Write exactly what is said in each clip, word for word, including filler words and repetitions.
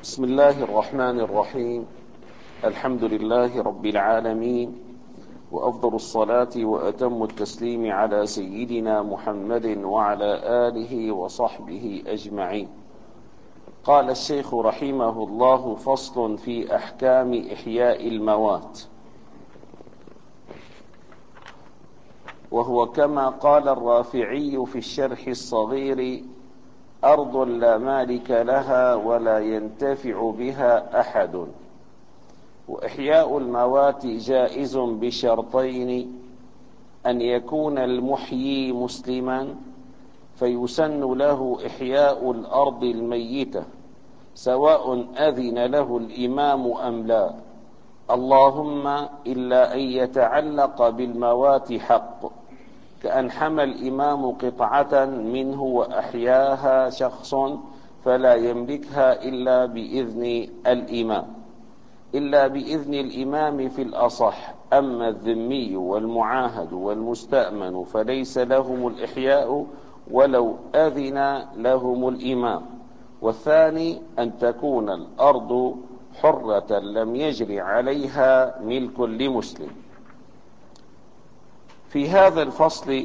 بسم الله الرحمن الرحيم. الحمد لله رب العالمين، وأفضل الصلاة وأتم التسليم على سيدنا محمد وعلى آله وصحبه أجمعين. قال الشيخ رحمه الله: فصل في أحكام إحياء الموات. وهو كما قال الرافعي في الشرح الصغير: أرض لا مالك لها ولا ينتفع بها أحد. وإحياء الموات جائز بشرطين: أن يكون المحيي مسلما فيسن له إحياء الأرض الميتة سواء أذن له الإمام أم لا، اللهم إلا أن يتعلق بالموات حق، كأن حمى الإمام قطعة منه وأحياها شخص فلا يملكها إلا بإذن الإمام إلا بإذن الإمام في الأصح. أما الذمي والمعاهد والمستأمن فليس لهم الإحياء ولو أذن لهم الإمام. والثاني أن تكون الأرض حرة لم يجري عليها ملك لمسلم. في هذا الفصل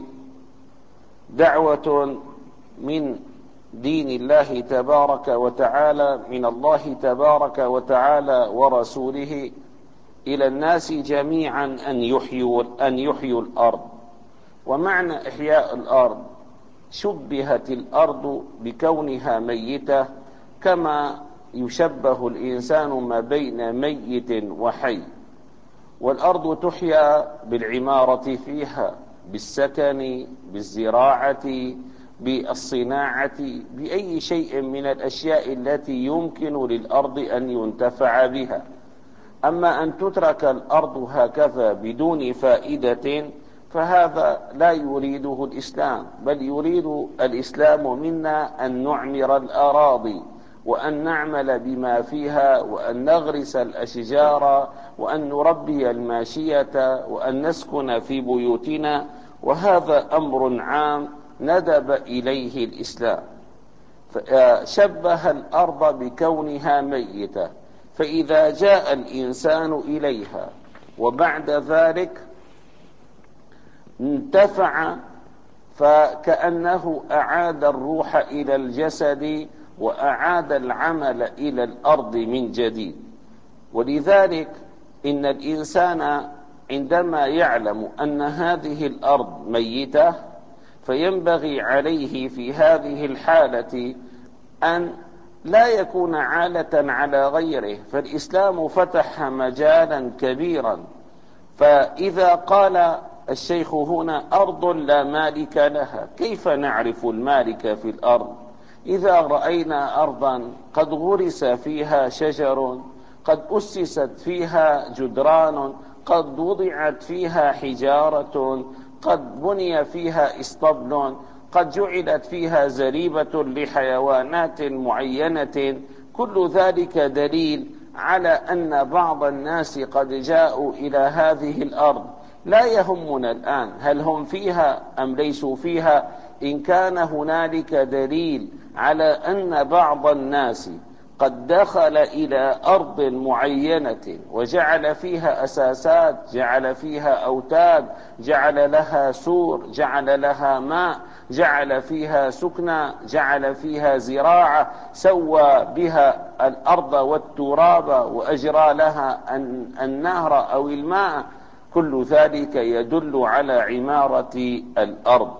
دعوة من دين الله تبارك وتعالى، من الله تبارك وتعالى ورسوله إلى الناس جميعا أن يحيوا أن يحيوا الأرض. ومعنى إحياء الأرض: شبهت الأرض بكونها ميتة كما يشبه الإنسان ما بين ميت وحي. والأرض تحيا بالعمارة فيها، بالسكن، بالزراعة، بالصناعة، بأي شيء من الأشياء التي يمكن للأرض أن ينتفع بها. أما أن تترك الأرض هكذا بدون فائدة فهذا لا يريده الإسلام، بل يريد الإسلام منا أن نعمر الأراضي، وأن نعمل بما فيها، وأن نغرس الأشجار، وأن نربي الماشية، وأن نسكن في بيوتنا. وهذا أمر عام ندب إليه الإسلام. شبه الأرض بكونها ميتة، فإذا جاء الإنسان إليها وبعد ذلك انتفع فكأنه أعاد الروح إلى الجسد وأعاد العمل إلى الأرض من جديد. ولذلك إن الإنسان عندما يعلم أن هذه الأرض ميتة فينبغي عليه في هذه الحالة أن لا يكون عالة على غيره، فالإسلام فتح مجالا كبيرا. فإذا قال الشيخ هنا: أرض لا مالك لها، كيف نعرف المالك في الأرض؟ إذا رأينا أرضا قد غرس فيها شجر، قد أسست فيها جدران، قد وضعت فيها حجارة، قد بني فيها اسطبل، قد جعلت فيها زريبة لحيوانات معينة، كل ذلك دليل على أن بعض الناس قد جاءوا إلى هذه الأرض. لا يهمنا الآن هل هم فيها أم ليسوا فيها، إن كان هنالك دليل على أن بعض الناس قد دخل إلى أرض معينة وجعل فيها أساسات، جعل فيها أوتاد، جعل لها سور، جعل لها ماء، جعل فيها سكنى، جعل فيها زراعة، سوى بها الأرض والتراب وأجرى لها النهر أو الماء، كل ذلك يدل على عمارة الأرض.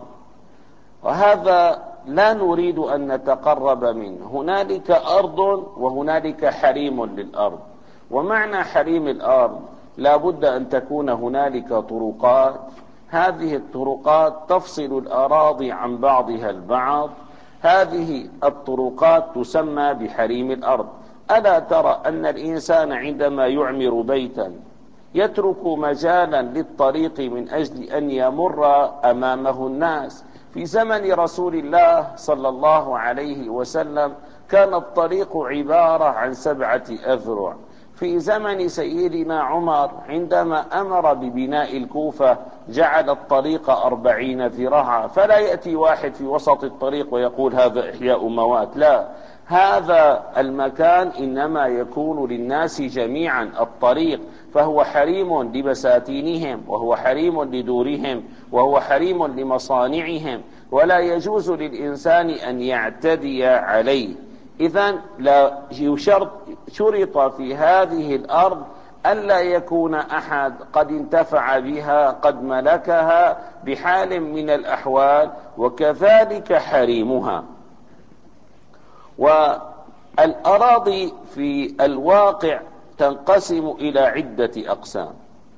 وهذا لا نريد أن نتقرب منه. هنالك أرض وهنالك حريم للأرض. ومعنى حريم الأرض: لا بد أن تكون هنالك طرقات، هذه الطرقات تفصل الأراضي عن بعضها البعض، هذه الطرقات تسمى بحريم الأرض. ألا ترى أن الإنسان عندما يعمر بيتا يترك مجالا للطريق من أجل أن يمر أمامه الناس؟ في زمن رسول الله صلى الله عليه وسلم كان الطريق عبارة عن سبعة أذرع، في زمن سيدنا عمر عندما أمر ببناء الكوفة جعل الطريق أربعين ذراعا، فلا يأتي واحد في وسط الطريق ويقول هذا إحياء موات، لا، هذا المكان إنما يكون للناس جميعا الطريق، فهو حريم لبساتينهم، وهو حريم لدورهم، وهو حريم لمصانعهم، ولا يجوز للإنسان أن يعتدي عليه. إذن لا يشرط شرط في هذه الأرض ألا يكون أحد قد انتفع بها قد ملكها بحال من الأحوال، وكذلك حريمها. والأراضي في الواقع تنقسم إلى عدة أقسام،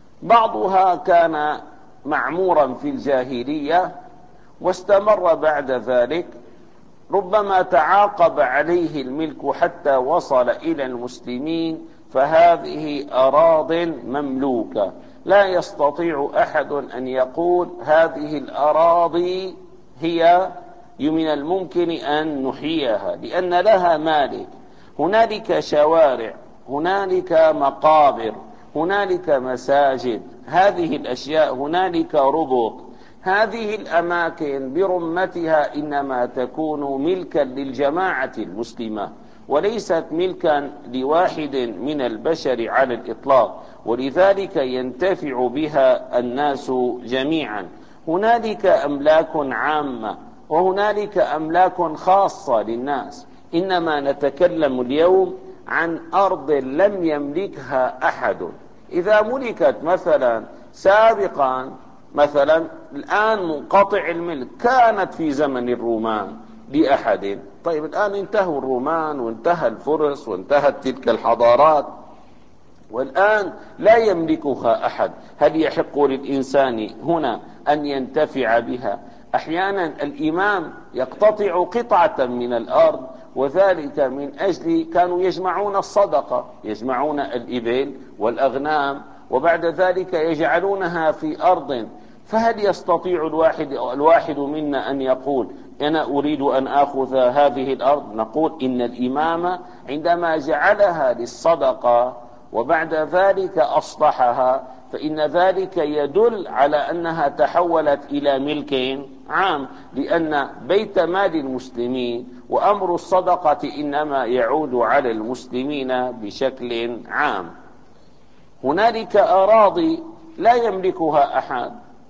بعضها كان معمورا في الجاهلية واستمر بعد ذلك، ربما تعاقب عليه الملك حتى وصل إلى المسلمين، فهذه أراض مملوكة لا يستطيع أحد أن يقول هذه الأراضي هي من الممكن أن نحييها، لأن لها مالك. هنالك شوارع، هنالك مقابر، هنالك مساجد، هذه الأشياء، هنالك ربط، هذه الأماكن برمتها إنما تكون ملكا للجماعة المسلمة، وليست ملكا لواحد من البشر على الإطلاق، ولذلك ينتفع بها الناس جميعا. هنالك أملاك عامة وهنالك أملاك خاصة للناس، إنما نتكلم اليوم عن أرض لم يملكها أحد. إذا ملكت مثلا سابقا، مثلا الآن منقطع الملك، كانت في زمن الرومان لأحد، طيب الآن انتهوا الرومان وانتهى الفرس وانتهت تلك الحضارات، والآن لا يملكها أحد، هل يحق للإنسان هنا أن ينتفع بها؟ أحيانا الإمام يقتطع قطعة من الأرض، وذلك من أجل كانوا يجمعون الصدقة، يجمعون الإبل والأغنام، وبعد ذلك يجعلونها في أرض، فهل يستطيع الواحد, الواحد منا أن يقول أنا أريد أن أخذ هذه الأرض؟ نقول إن الإمام عندما جعلها للصدقة وبعد ذلك أصلحها، فإن ذلك يدل على أنها تحولت إلى ملك عام، لأن بيت مال المسلمين وأمر الصدقة إنما يعود على المسلمين بشكل عام. هنالك أراضي لا يملكها أحد،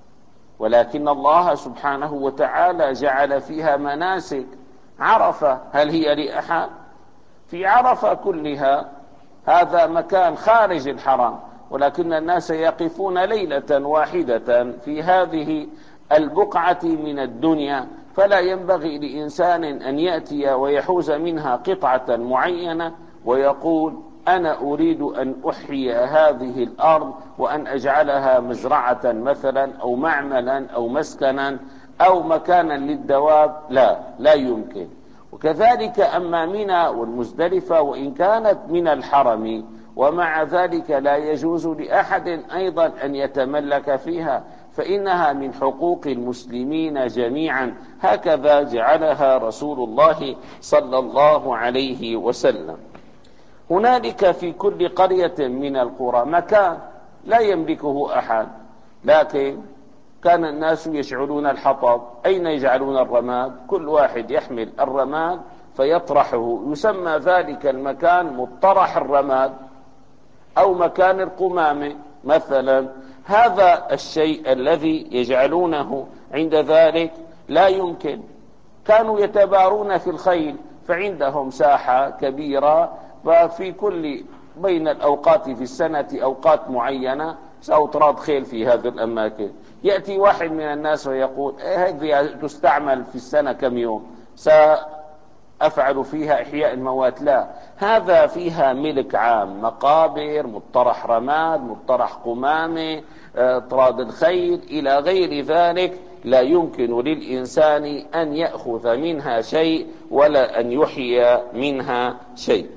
ولكن الله سبحانه وتعالى جعل فيها مناسك. عرفة هل هي لأحد؟ في عرفة كلها هذا مكان خارج الحرم، ولكن الناس يقفون ليلة واحدة في هذه البقعة من الدنيا، فلا ينبغي لإنسان أن يأتي ويحوز منها قطعة معينة ويقول أنا أريد أن أحيي هذه الأرض وأن أجعلها مزرعة مثلا أو معملا أو مسكنا أو مكانا للدواب، لا لا يمكن. وكذلك أما منى والمزدلفة وإن كانت من الحرم، ومع ذلك لا يجوز لأحد أيضا أن يتملك فيها، فإنها من حقوق المسلمين جميعا، هكذا جعلها رسول الله صلى الله عليه وسلم. هنالك في كل قرية من القرى مكان لا يملكه أحد، لكن كان الناس يشعلون الحطب، أين يجعلون الرماد؟ كل واحد يحمل الرماد فيطرحه، يسمى ذلك المكان مطرح الرماد أو مكان القمامة مثلا. هذا الشيء الذي يجعلونه عند ذلك لا يمكن. كانوا يتبارون في الخيل، فعندهم ساحة كبيرة، وفي كل بين الأوقات في السنة أوقات معينة سأطراد خيل في هذه الأماكن. يأتي واحد من الناس ويقول هذه تستعمل في السنة كم يوم، سأفعل فيها إحياء الموات. لا، هذا فيها ملك عام، مقابر، مطرح رماد، مطرح قمامة، طراد الخيل إلى غير ذلك، لا يمكن للإنسان أن يأخذ منها شيء ولا أن يحيي منها شيء.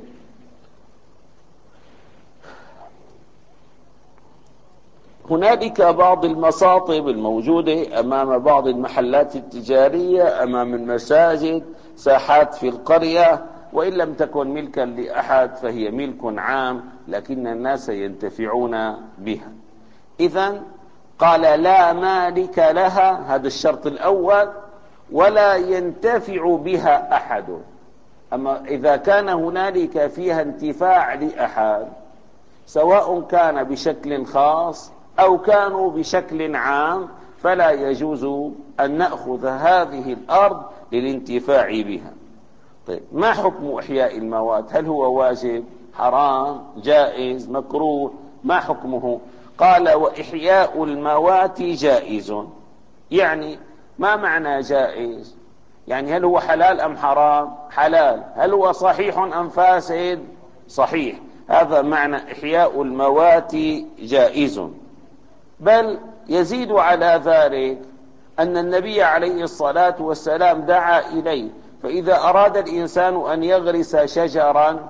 هنالك بعض المصاطب الموجودة أمام بعض المحلات التجارية، أمام المساجد، ساحات في القرية، وإن لم تكن ملكا لأحد فهي ملك عام، لكن الناس ينتفعون بها. إذن قال لا مالك لها، هذا الشرط الأول، ولا ينتفع بها أحد. أما إذا كان هنالك فيها انتفاع لأحد، سواء كان بشكل خاص أو كانوا بشكل عام، فلا يجوز أن نأخذ هذه الأرض للانتفاع بها. طيب، ما حكم إحياء الموات؟ هل هو واجب، حرام، جائز، مكروه؟ ما حكمه؟ قال وإحياء الموات جائز. يعني ما معنى جائز؟ يعني هل هو حلال أم حرام؟ حلال. هل هو صحيح أم فاسد؟ صحيح. هذا معنى إحياء الموات جائز. بل يزيد على ذلك أن النبي عليه الصلاة والسلام دعا إليه، فإذا أراد الإنسان أن يغرس شجرا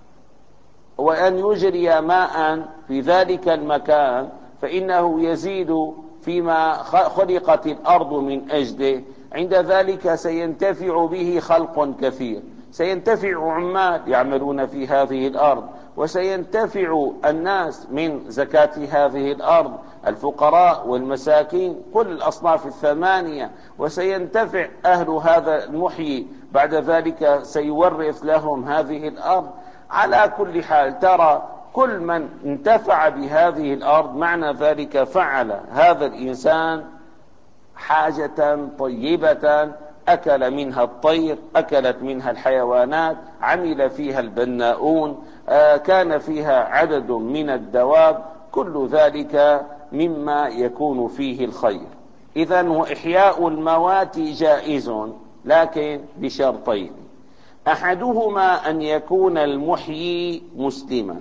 وأن يجري ماء في ذلك المكان، فإنه يزيد فيما خلقت الأرض من أجله. عند ذلك سينتفع به خلق كثير، سينتفع عمال يعملون في هذه الأرض، وسينتفع الناس من زكاة هذه الأرض، الفقراء والمساكين، كل الأصناف الثمانية، وسينتفع أهل هذا المحيي بعد ذلك، سيورث لهم هذه الأرض. على كل حال ترى كل من انتفع بهذه الأرض معنى ذلك فعل هذا الإنسان حاجة طيبة، أكل منها الطير، أكلت منها الحيوانات، عمل فيها البناؤون، كان فيها عدد من الدواب، كل ذلك مما يكون فيه الخير. إذن وإحياء الموات جائز، لكن بشرطين: أحدهما أن يكون المحيي مسلما.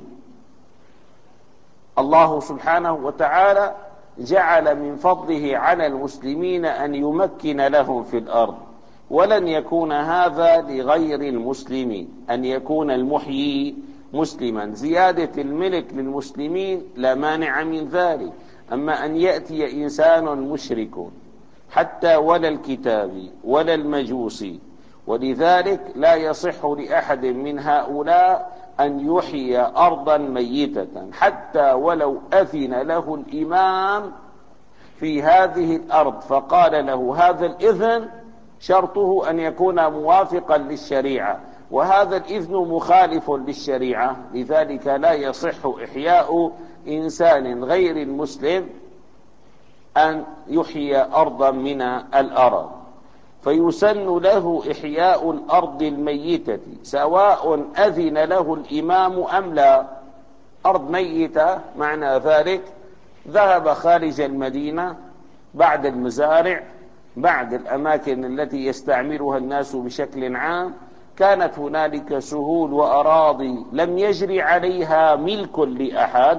الله سبحانه وتعالى جعل من فضله على المسلمين أن يمكن لهم في الأرض، ولن يكون هذا لغير المسلمين، أن يكون المحيي مسلما. زيادة الملك للمسلمين لا مانع من ذلك، أما أن يأتي إنسان مشرك حتى ولا الكتاب ولا المجوسي، ولذلك لا يصح لأحد من هؤلاء أن يحيي أرضا ميتة، حتى ولو أذن له الإمام في هذه الأرض فقال له هذا الإذن شرطه أن يكون موافقا للشريعة، وهذا الإذن مخالف للشريعة، لذلك لا يصح إحياء إنسان غير المسلم أن يحيي أرضا من الأرض. فيسن له إحياء الأرض الميتة سواء أذن له الإمام أم لا. أرض ميتة معنى ذلك ذهب خارج المدينة، بعد المزارع، بعد الأماكن التي يستعملها الناس بشكل عام، كانت هنالك سهول وأراضي لم يجري عليها ملك لأحد،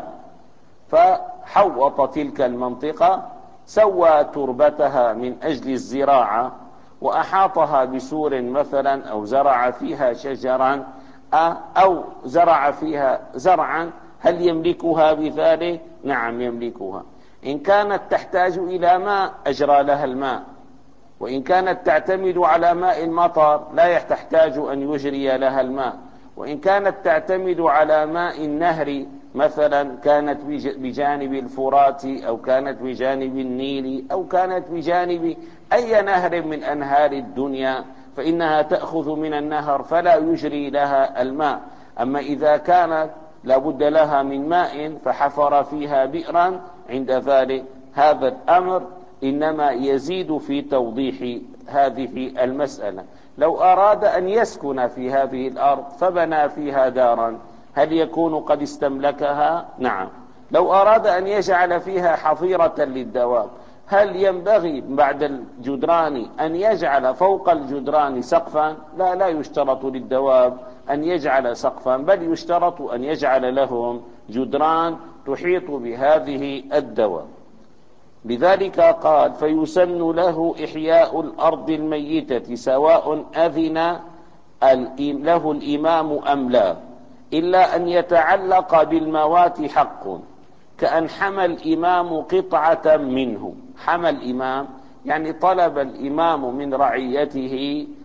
فحوط تلك المنطقة، سوى تربتها من أجل الزراعة، وأحاطها بسور مثلا، أو زرع فيها شجرا، أو زرع فيها زرعا. هل يملكها بذلك؟ نعم يملكها. إن كانت تحتاج إلى ماء أجرى لها الماء، وإن كانت تعتمد على ماء المطر لا تحتاج أن يجري لها الماء، وإن كانت تعتمد على ماء النهر مثلا، كانت بجانب الفرات أو كانت بجانب النيل أو كانت بجانب أي نهر من أنهار الدنيا، فإنها تأخذ من النهر فلا يجري لها الماء. أما إذا كانت لابد لها من ماء فحفر فيها بئرا، عند ذلك هذا الأمر إنما يزيد في توضيح هذه المسألة. لو أراد أن يسكن في هذه الأرض فبنى فيها دارا، هل يكون قد استملكها؟ نعم. لو أراد أن يجعل فيها حظيرة للدواب، هل ينبغي بعد الجدران أن يجعل فوق الجدران سقفا؟ لا، لا يشترط للدواب أن يجعل سقفا، بل يشترط أن يجعل لهم جدران تحيط بهذه الدواب. لذلك قال فيسن له إحياء الأرض الميتة سواء أذن له الإمام أم لا، إلا أن يتعلق بالموات حق، كأن حمى الإمام قطعة منه. حمى الإمام يعني طلب الإمام من رعيته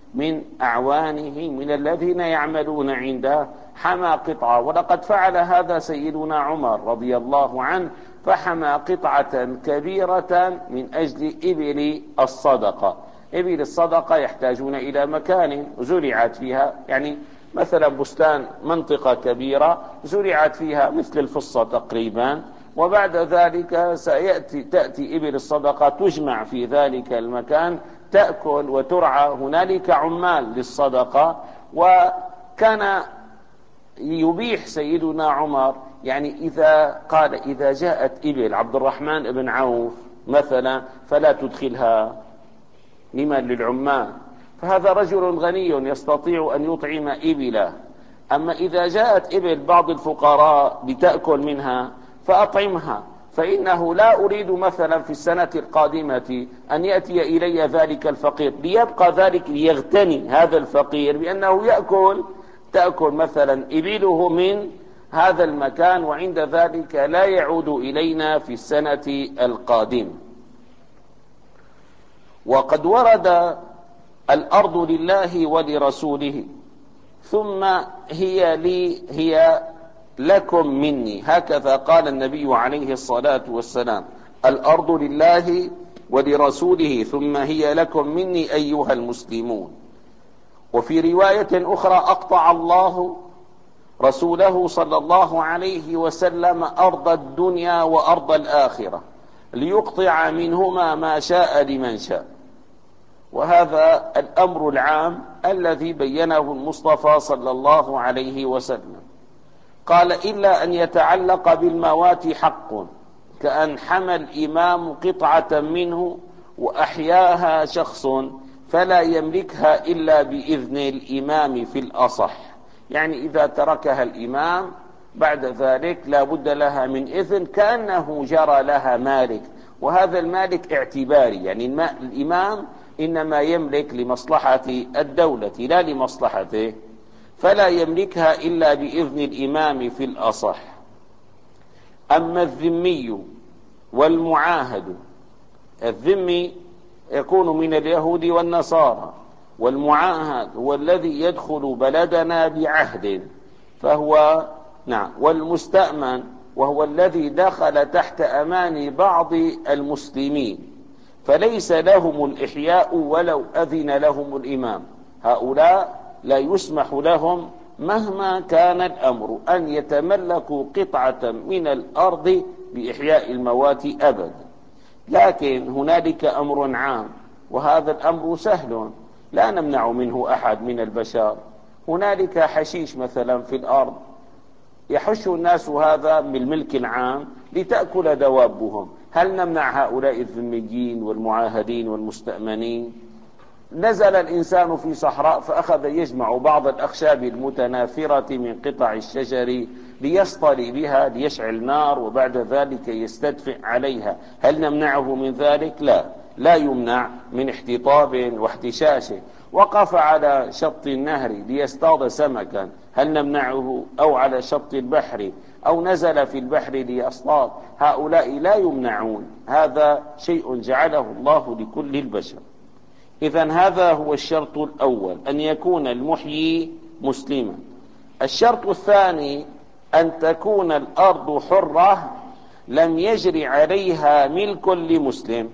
من أعوانه من الذين يعملون عنده حمى قطعة، ولقد فعل هذا سيدنا عمر رضي الله عنه، فحمى قطعة كبيرة من أجل إبل الصدقة. إبل الصدقة يحتاجون إلى مكان زرعت فيها، يعني مثلا بستان منطقة كبيرة زرعت فيها مثل الفصة تقريبا، وبعد ذلك سيأتي تأتي إبل الصدقة تجمع في ذلك المكان، تأكل وترعى. هنالك عمال للصدقة، وكان يبيح سيدنا عمر، يعني إذا قال إذا جاءت إبل عبد الرحمن بن عوف مثلا فلا تدخلها، لمن؟ للعمال، فهذا رجل غني يستطيع أن يطعم إبله. أما إذا جاءت إبل بعض الفقراء لتأكل منها فأطعمها، فإنه لا أريد مثلا في السنة القادمة أن يأتي إلي ذلك الفقير ليبقى ذلك ليغتني هذا الفقير بأنه يأكل تأكل مثلا إبله من هذا المكان، وعند ذلك لا يعود إلينا في السنة القادمة. وقد ورد الأرض لله ولرسوله ثم هي لي هي لكم مني، هكذا قال النبي عليه الصلاة والسلام: الأرض لله ولرسوله ثم هي لكم مني أيها المسلمون. وفي رواية أخرى: أقطع الله رسوله صلى الله عليه وسلم أرض الدنيا وأرض الآخرة ليقطع منهما ما شاء لمن شاء. وهذا الأمر العام الذي بينه المصطفى صلى الله عليه وسلم. قال: إلا أن يتعلق بالموات حق، كأن حمى الإمام قطعة منه وأحياها شخص فلا يملكها إلا بإذن الإمام في الأصح، يعني إذا تركها الإمام بعد ذلك لا بد لها من إذن، كأنه جرى لها مالك، وهذا المالك اعتباري، يعني الإمام إنما يملك لمصلحة الدولة لا لمصلحته، فلا يملكها إلا بإذن الإمام في الأصح. أما الذمي والمعاهد، الذمي يكون من اليهود والنصارى، والمعاهد هو الذي يدخل بلدنا بعهد فهو نعم، والمستأمن وهو الذي دخل تحت أمان بعض المسلمين فليس لهم الإحياء ولو أذن لهم الإمام، هؤلاء لا يسمح لهم مهما كان الأمر أن يتملكوا قطعة من الأرض بإحياء الموات أبدا. لكن هنالك أمر عام، وهذا الأمر سهل لا نمنع منه أحد من البشر. هنالك حشيش مثلا في الأرض يحش الناس هذا بالملك العام لتأكل دوابهم، هل نمنع هؤلاء الذميين والمعاهدين والمستأمنين؟ نزل الإنسان في صحراء فأخذ يجمع بعض الأخشاب المتناثرة من قطع الشجر ليصطلي بها ليشعل نار وبعد ذلك يستدفئ عليها، هل نمنعه من ذلك؟ لا، لا يمنع من احتطاب واحتشاشه. وقف على شط النهر ليصطاد سمكا، هل نمنعه؟ أو على شط البحر أو نزل في البحر ليصطاد، هؤلاء لا يمنعون، هذا شيء جعله الله لكل البشر. إذن هذا هو الشرط الأول، أن يكون المحيي مسلما. الشرط الثاني أن تكون الأرض حرة لم يجري عليها ملك لمسلم،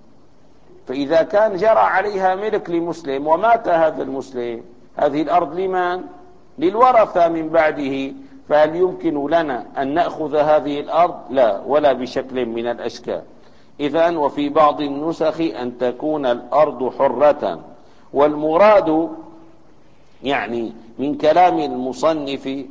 فإذا كان جرى عليها ملك لمسلم ومات هذا المسلم، هذه الأرض لمن؟ للورثة من بعده، فهل يمكن لنا أن نأخذ هذه الأرض؟ لا، ولا بشكل من الأشكال. إذن وفي بعض النسخ أن تكون الأرض حرة، والمراد يعني من كلام المصنف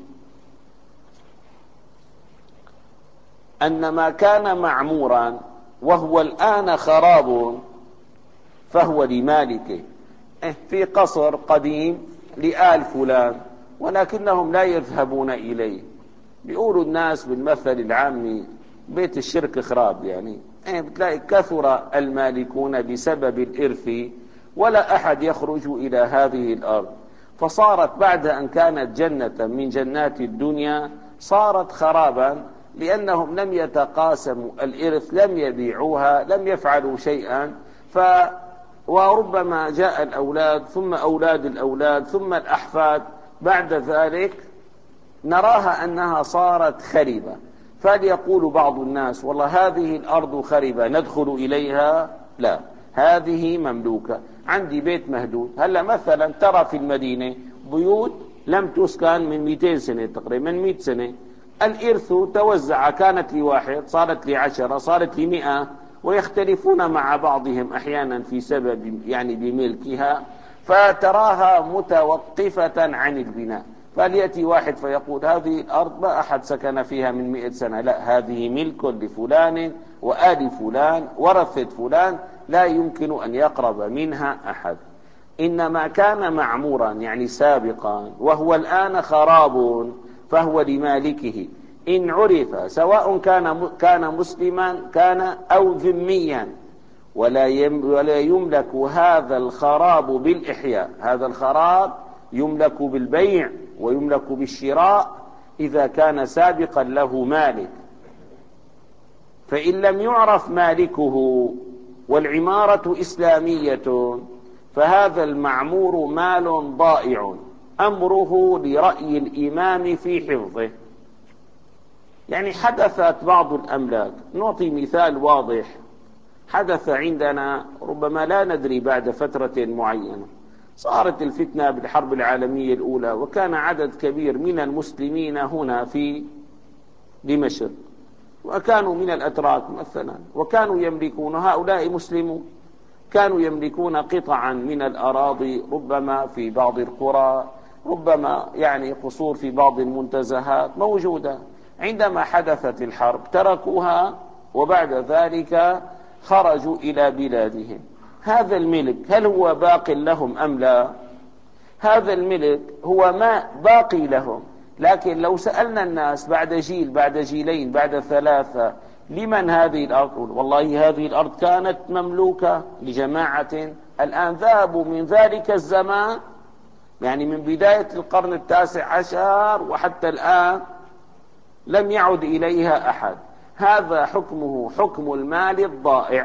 أن ما كان معمورا وهو الآن خراب فهو لمالكه. في قصر قديم لآل فلان ولكنهم لا يذهبون إليه، بيقولوا الناس بالمثل العامي بيت الشرك خراب، يعني بتلاقي كثر المالكون بسبب الإرث ولا أحد يخرج إلى هذه الأرض، فصارت بعد أن كانت جنة من جنات الدنيا صارت خرابا، لأنهم لم يتقاسموا الإرث، لم يبيعوها، لم يفعلوا شيئا، ف وربما جاء الأولاد ثم أولاد الأولاد ثم الأحفاد، بعد ذلك نراها أنها صارت خربة. فليقول بعض الناس والله هذه الأرض خربة ندخل إليها؟ لا، هذه مملوكة. عندي بيت مهدود. هلا مثلا ترى في المدينة بيوت لم تسكن من مئتين سنة تقريبا، من مئة سنة. الإرث توزع، كانت لواحد صارت لعشرة صارت لمئة، ويختلفون مع بعضهم أحيانا في سبب يعني بملكها، فتراها متوقفة عن البناء. فليأتي واحد فيقول هذه الأرض ما أحد سكن فيها من مئة سنة، لا، هذه ملك لفلان وآل فلان ورثة فلان، لا يمكن أن يقرب منها أحد. إنما كان معمورا يعني سابقا وهو الآن خراب فهو لمالكه إن عرف، سواء كان كان مسلما كان أو ذميا، ولا ولا يملك هذا الخراب بالإحياء. هذا الخراب يملك بالبيع ويملك بالشراء إذا كان سابقا له مالك. فإن لم يعرف مالكه والعمارة إسلامية فهذا المعمور مال ضائع أمره لرأي الإمام في حفظه. يعني حدثت بعض الأملاك، نعطي مثال واضح. حدث عندنا ربما لا ندري بعد فترة معينة صارت الفتنة بالحرب العالمية الأولى، وكان عدد كبير من المسلمين هنا في دمشق، وكانوا من الأتراك مثلا، وكانوا يملكون، هؤلاء مسلمون، كانوا يملكون قطعا من الأراضي ربما في بعض القرى، ربما يعني قصور في بعض المنتزهات موجودة. عندما حدثت الحرب تركوها وبعد ذلك خرجوا إلى بلادهم. هذا الملك هل هو باق لهم أم لا؟ هذا الملك هو ما باقي لهم، لكن لو سألنا الناس بعد جيل بعد جيلين بعد ثلاثة لمن هذه الأرض؟ والله هذه الأرض كانت مملوكة لجماعة، الآن ذهبوا من ذلك الزمان، يعني من بداية القرن التاسع عشر وحتى الآن لم يعد إليها أحد. هذا حكمه حكم المال الضائع،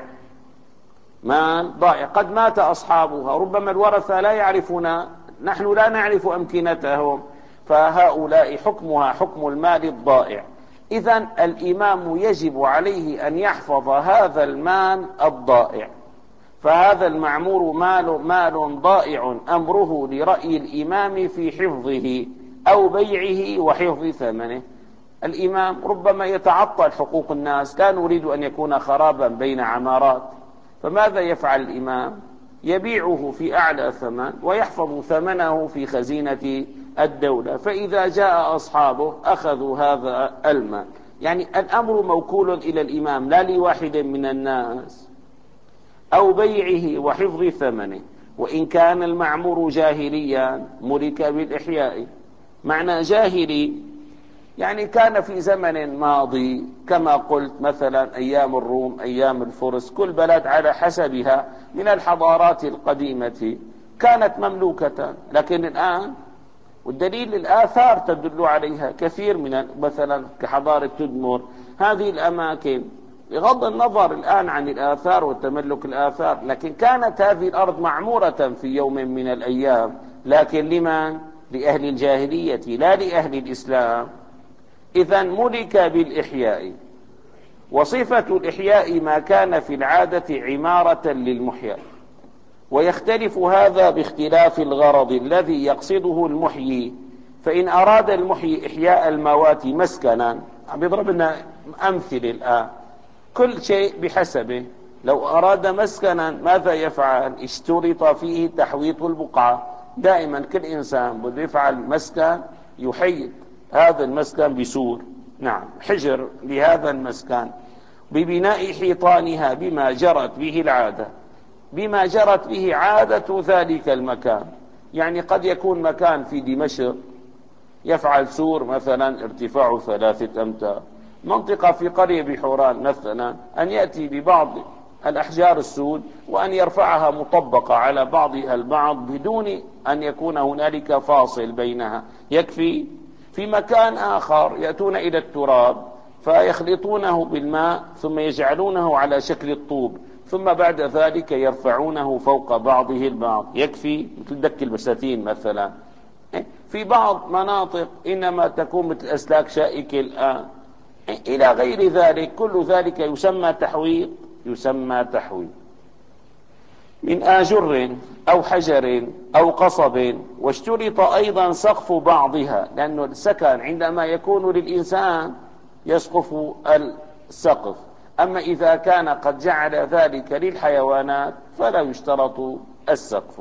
مال ضائع قد مات أصحابها، ربما الورثة لا يعرفون، نحن لا نعرف أمكنتهم، فهؤلاء حكمها حكم المال الضائع. إذن الإمام يجب عليه أن يحفظ هذا المال الضائع. فهذا المعمور مال مال ضائع أمره لرأي الإمام في حفظه أو بيعه وحفظ ثمنه. الإمام ربما يتعطل حقوق الناس، لا نريد أن يكون خرابا بين عمارات، فماذا يفعل الإمام؟ يبيعه في أعلى ثمن ويحفظ ثمنه في خزينة الدولة، فإذا جاء أصحابه أخذوا هذا المال. يعني الأمر موكول إلى الإمام لا لواحد من الناس. أو بيعه وحفظ ثمنه. وإن كان المعمور جاهليا ملك بالإحياء. معنى جاهلي يعني كان في زمن ماضي كما قلت، مثلا أيام الروم أيام الفرس، كل بلد على حسبها من الحضارات القديمة كانت مملوكة. لكن الآن، والدليل الآثار تدل عليها كثير، من مثلا كحضارة تدمر، هذه الأماكن بغض النظر الآن عن الآثار وتملك الآثار، لكن كانت هذه الأرض معمورة في يوم من الأيام، لكن لمن؟ لأهل الجاهلية لا لأهل الإسلام. إذن ملك بالإحياء. وصفة الإحياء ما كان في العادة عمارة للمحيا، ويختلف هذا باختلاف الغرض الذي يقصده المحيي. فإن أراد المحيي إحياء الموات مسكنا، بيضرب لنا أمثل الآن، كل شيء بحسبه. لو أراد مسكنا ماذا يفعل؟ اشترط فيه تحويط البقعة. دائما كل إنسان بده يفعل مسكن يحيط هذا المسكن بسور، نعم، حجر لهذا المسكن، ببناء حيطانها بما جرت به العادة، بما جرت به عادة ذلك المكان. يعني قد يكون مكان في دمشق يفعل سور مثلا ارتفاعه ثلاثة أمتار، منطقة في قرية بحوران مثلا أن يأتي ببعض الأحجار السود وأن يرفعها مطبقة على بعضها البعض بدون أن يكون هنالك فاصل بينها، يكفي. في مكان آخر يأتون إلى التراب فيخلطونه بالماء ثم يجعلونه على شكل الطوب، ثم بعد ذلك يرفعونه فوق بعضه البعض، يكفي مثل دك البساتين مثلا. في بعض مناطق إنما تكون مثل أسلاك شائكة الآن إلى غير ذلك. كل ذلك يسمى تحويط، يسمى تحويط من آجر أو حجر أو قصب. واشترط أيضا سقف بعضها، لأن السكن عندما يكون للإنسان يسقف السقف، أما إذا كان قد جعل ذلك للحيوانات فلا يشترط السقف.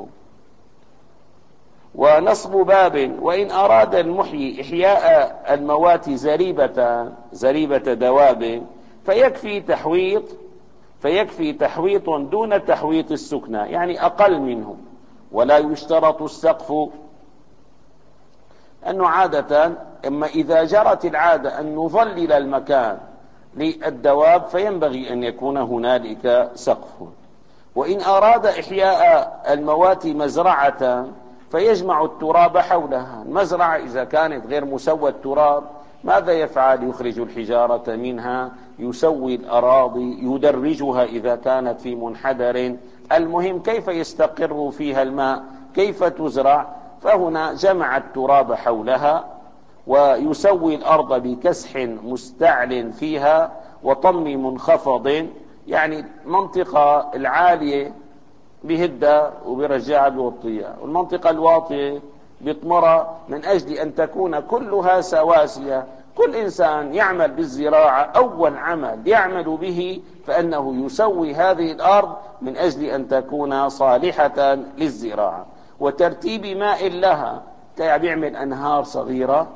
ونصب باب، وإن أراد المحيي إحياء الموات زريبة زريبة دواب فيكفي تحويط فيكفي تحويط دون تحويط السكنى، يعني أقل منه، ولا يشترط السقف. أنه عادة إما إذا جرت العادة أن نظلل المكان للدواب فينبغي أن يكون هنالك سقف. وإن أراد إحياء الموات مزرعة فيجمع التراب حولها. المزرعة إذا كانت غير مسوى التراب ماذا يفعل؟ يخرج الحجارة منها، يسوي الأراضي، يدرجها إذا كانت في منحدر. المهم كيف يستقر فيها الماء، كيف تزرع. فهنا جمع التراب حولها ويسوي الأرض بكسح مستعل فيها وطم منخفض، يعني منطقة العالية بهدة وبرجعها بوطيها، والمنطقة الواطية بيطمرها، من أجل أن تكون كلها سواسية. كل إنسان يعمل بالزراعة أول عمل يعمل به فأنه يسوي هذه الأرض من أجل أن تكون صالحة للزراعة. وترتيب ماء لها، بيعمل أنهار صغيرة،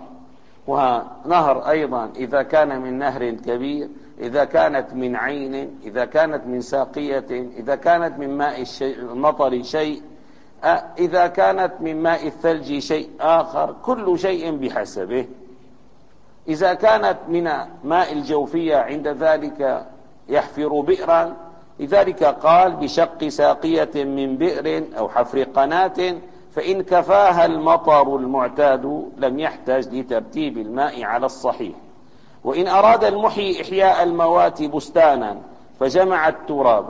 ونهر أيضا إذا كان من نهر كبير، إذا كانت من عين، إذا كانت من ساقية، إذا كانت من ماء المطر شيء، إذا كانت من ماء الثلج شيء آخر، كل شيء بحسبه. إذا كانت من ماء الجوفية عند ذلك يحفر بئرا، لذلك قال بشق ساقية من بئر أو حفر قناة، فإن كفاها المطر المعتاد لم يحتاج لترتيب الماء على الصحيح. وإن أراد المحيي إحياء الموات بستانا فجمع التراب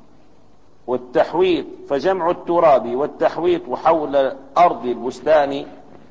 والتحويط، فجمع التراب والتحويط حول أرض البستان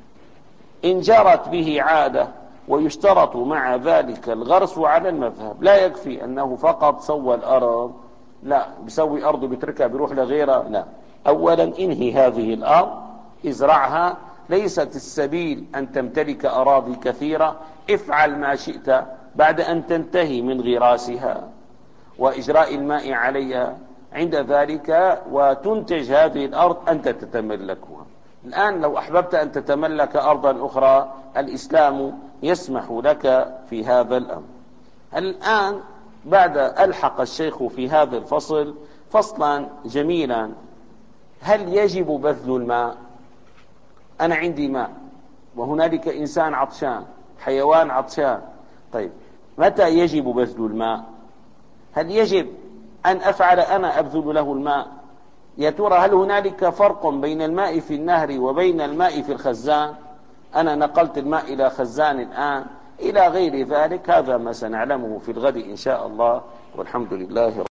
إن جرت به عادة. ويشترط مع ذلك الغرس على المذهب. لا يكفي أنه فقط سوى الأرض، لا، بيسوي أرض بتركها بيروح لغيرها، لا. أولا انهي هذه الأرض، ازرعها. ليست السبيل أن تمتلك أراضي كثيرة، افعل ما شئت بعد أن تنتهي من غراسها وإجراء الماء عليها. عند ذلك وتنتج هذه الأرض أنت تتملكها. الآن لو أحببت أن تتملك أرضا أخرى الإسلام يسمح لك في هذا الأمر. الآن بعد ألحق الشيخ في هذا الفصل فصلا جميلا: هل يجب بذل الماء؟ أنا عندي ماء وهنالك إنسان عطشان، حيوان عطشان، طيب متى يجب بذل الماء؟ هل يجب أن أفعل أنا أبذل له الماء؟ يا ترى هل هنالك فرق بين الماء في النهر وبين الماء في الخزان؟ أنا نقلت الماء إلى خزان الآن إلى غير ذلك. هذا ما سنعلمه في الغد إن شاء الله، والحمد لله.